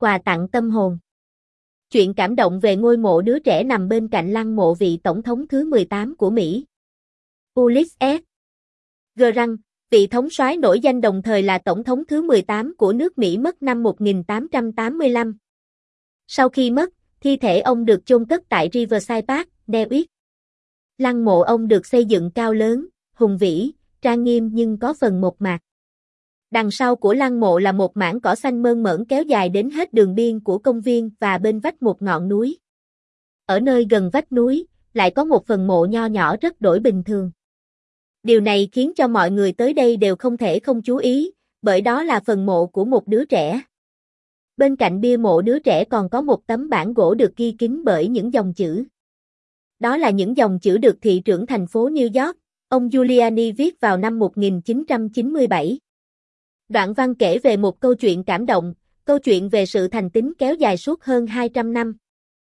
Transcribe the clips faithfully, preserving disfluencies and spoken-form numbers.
quà tặng tâm hồn. Chuyện cảm động về ngôi mộ đứa trẻ nằm bên cạnh lăng mộ vị tổng thống thứ mười tám của Mỹ. Ulysses S. Grant, vị thống soái nổi danh đồng thời là tổng thống thứ mười tám của nước Mỹ mất năm một nghìn tám trăm tám mươi lăm. Sau khi mất, thi thể ông được chôn cất tại Riverside Park, Dewitt. Lăng mộ ông được xây dựng cao lớn, hùng vĩ, trang nghiêm nhưng có phần mộc mạc. Đằng sau của lăng mộ là một mảng cỏ xanh mơn mởn kéo dài đến hết đường biên của công viên và bên vách một ngọn núi. Ở nơi gần vách núi, lại có một phần mộ nho nhỏ rất đổi bình thường. Điều này khiến cho mọi người tới đây đều không thể không chú ý, bởi đó là phần mộ của một đứa trẻ. Bên cạnh bia mộ đứa trẻ còn có một tấm bảng gỗ được ghi kín bởi những dòng chữ. Đó là những dòng chữ được thị trưởng thành phố New York, ông Giuliani viết vào năm một nghìn chín trăm chín mươi bảy. Đoạn văn kể về một câu chuyện cảm động, câu chuyện về sự thành tín kéo dài suốt hơn hai trăm năm.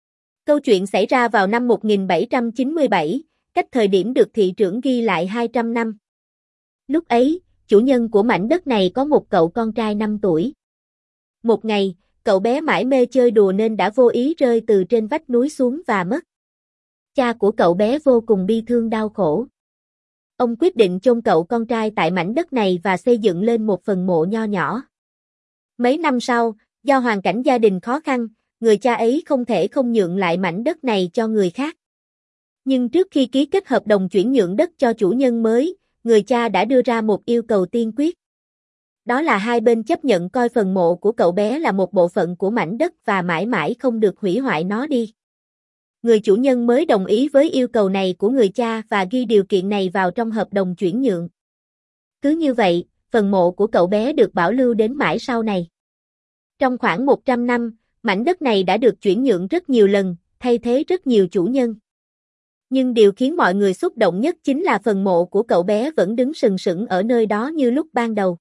Câu chuyện xảy ra vào năm một nghìn bảy trăm chín mươi bảy, cách thời điểm được thị trưởng ghi lại hai trăm năm. Lúc ấy, chủ nhân của mảnh đất này có một cậu con trai năm tuổi. Một ngày, cậu bé mải mê chơi đùa nên đã vô ý rơi từ trên vách núi xuống và mất. Cha của cậu bé vô cùng bi thương đau khổ. Ông quyết định chôn cậu con trai tại mảnh đất này và xây dựng lên một phần mộ nho nhỏ. Mấy năm sau, do hoàn cảnh gia đình khó khăn, người cha ấy không thể không nhượng lại mảnh đất này cho người khác. Nhưng trước khi ký kết hợp đồng chuyển nhượng đất cho chủ nhân mới, người cha đã đưa ra một yêu cầu tiên quyết. Đó là hai bên chấp nhận coi phần mộ của cậu bé là một bộ phận của mảnh đất và mãi mãi không được hủy hoại nó đi. Người chủ nhân mới đồng ý với yêu cầu này của người cha và ghi điều kiện này vào trong hợp đồng chuyển nhượng. Cứ như vậy, phần mộ của cậu bé được bảo lưu đến mãi sau này. Trong khoảng một trăm năm, mảnh đất này đã được chuyển nhượng rất nhiều lần, thay thế rất nhiều chủ nhân. Nhưng điều khiến mọi người xúc động nhất chính là phần mộ của cậu bé vẫn đứng sừng sững ở nơi đó như lúc ban đầu.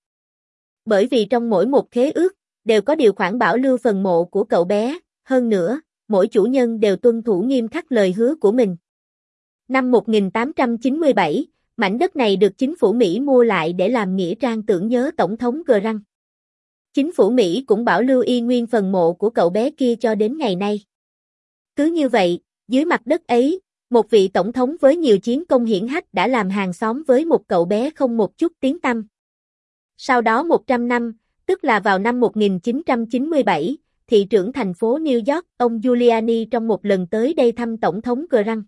Bởi vì trong mỗi một khế ước, đều có điều khoản bảo lưu phần mộ của cậu bé, hơn nữa, mỗi chủ nhân đều tuân thủ nghiêm khắc lời hứa của mình. Năm một nghìn tám trăm chín mươi bảy, mảnh đất này được chính phủ Mỹ mua lại để làm nghĩa trang tưởng nhớ Tổng thống Grant. Chính phủ Mỹ cũng bảo lưu y nguyên phần mộ của cậu bé kia cho đến ngày nay. Cứ như vậy, dưới mặt đất ấy, một vị tổng thống với nhiều chiến công hiển hách đã làm hàng xóm với một cậu bé không một chút tiếng tăm. Sau đó một trăm năm, tức là vào năm một nghìn chín trăm chín mươi bảy, thị trưởng thành phố New York, ông Giuliani trong một lần tới đây thăm Tổng thống Grant.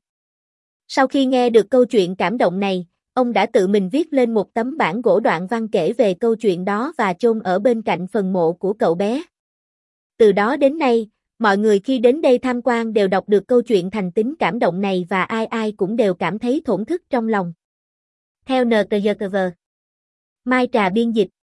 Sau khi nghe được câu chuyện cảm động này, ông đã tự mình viết lên một tấm bảng gỗ đoạn văn kể về câu chuyện đó và chôn ở bên cạnh phần mộ của cậu bé. Từ đó đến nay, mọi người khi đến đây tham quan đều đọc được câu chuyện thành tín cảm động này và ai ai cũng đều cảm thấy thổn thức trong lòng. Theo en tê giê tê vê. Mai Trà biên dịch.